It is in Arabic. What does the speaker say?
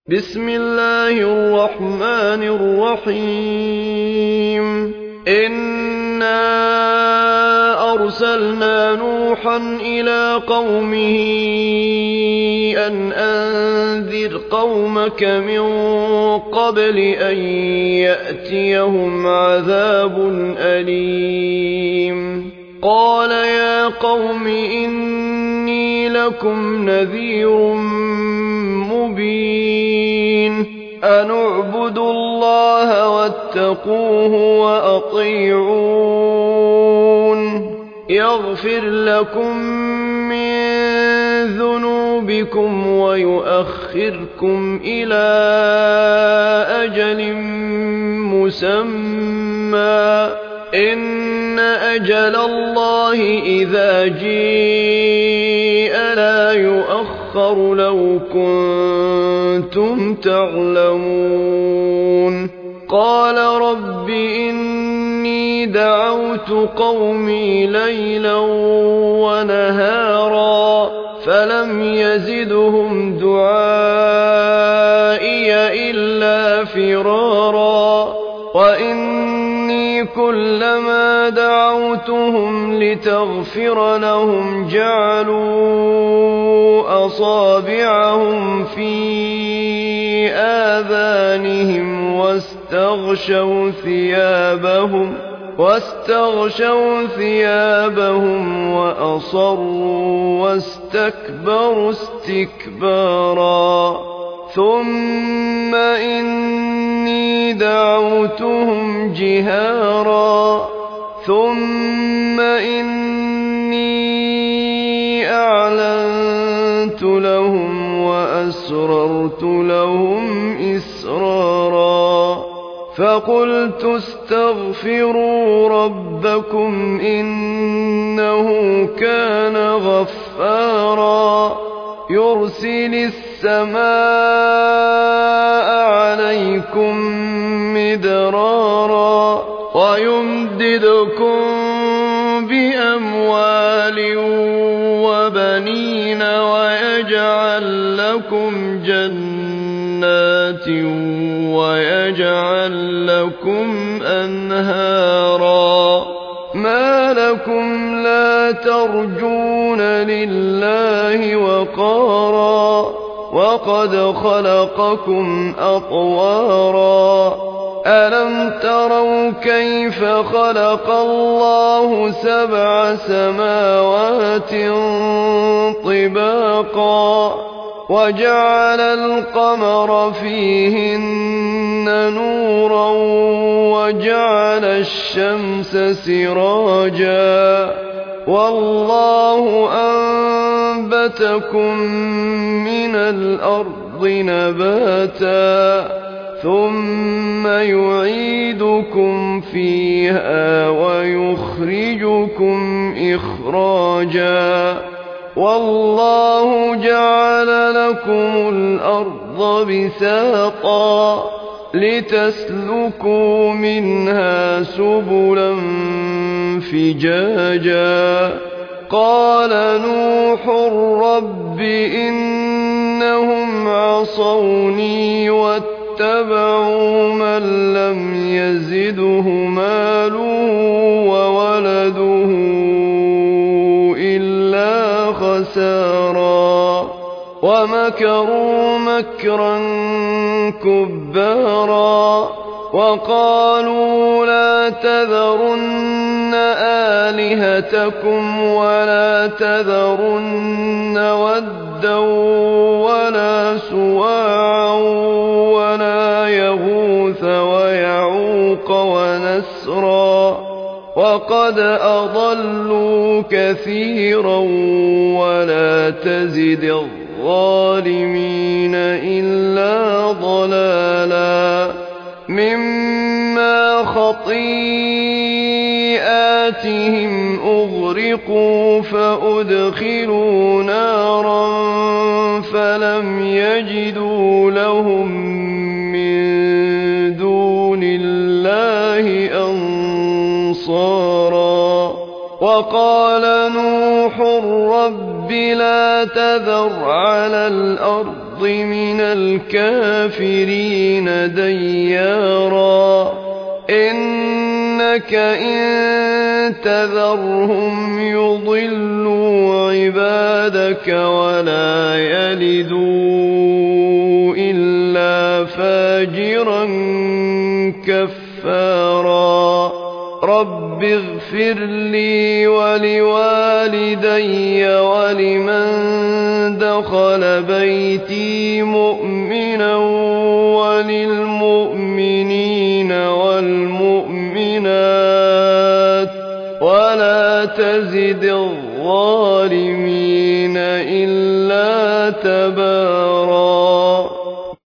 بسم الله الرحمن الرحيم إنا أرسلنا نوحا إلى قومه أن أنذر قومك من قبل أن يأتيهم عذاب أليم قال يا قوم إني لكم نذير مبين أن اعبدوا الله واتقوه وأطيعون يغفر لكم من ذنوبكم ويؤخركم إلى أجل مسمى إن أجل الله إذا جيء لا يؤخر لو كنتم تعلمون قال رب إني دعوت قومي ليلا ونهارا فلم يزدهم دعائي إلا فرارا وإني كلما دعوتهم لتغفر لهم جعلوا أصابعهم في آذانهم واستغشوا ثيابهم وأصروا واستكبروا استكبارا ثم إني دعوتهم جهارا ثم إني أعلنت لهم وأسررت لهم إسرارا فقلت استغفروا ربكم إنه كان غفارا يرسل السماء عليكم مدرارا ويمددكم بأموال وبنين ويجعل لكم جنات ويجعل لكم أنهارا ما لكم لا ترجون لله وقارا وقد خلقكم أطوارا ألم تروا كيف خلق الله 7 سماوات طباقا وجعل القمر فيهن نورا وجعل الشمس سراجا والله أنبتكم من الأرض نباتا ثم يعيدكم فيها ويخرجكم إخراجا والله جعل لكم الأرض بساطا لتسلكوا منها سبلا فجاجا قال نوح رب إنهم عصوني واتبعوا من لم يزده ماله وولده إلا خسارا ومكروا مكرا كبارا وقالوا لا تذرن آلهتكم ولا تذرن ودا ولا سواعا ولا يغوث ويعوق ونسرا وقد أضلوا كثيرا ولا تزد الظالمين إلا ضلالا مما خطيئاتهم أغرقوا فأدخلوا نارا فلم يجدوا لهم من دون الله أنصارا وقال نوح رب لا تذر على الأرض من الكافرين ديارا إنك إن تذرهم يضلوا عبادك ولا يلدوا إلا فاجرا كفارا رب اغفر لي ولوالدي ولمن دخل بيتي مؤمنا وللمؤمنين والمؤمنات ولا تزد الظالمين إلا تبارا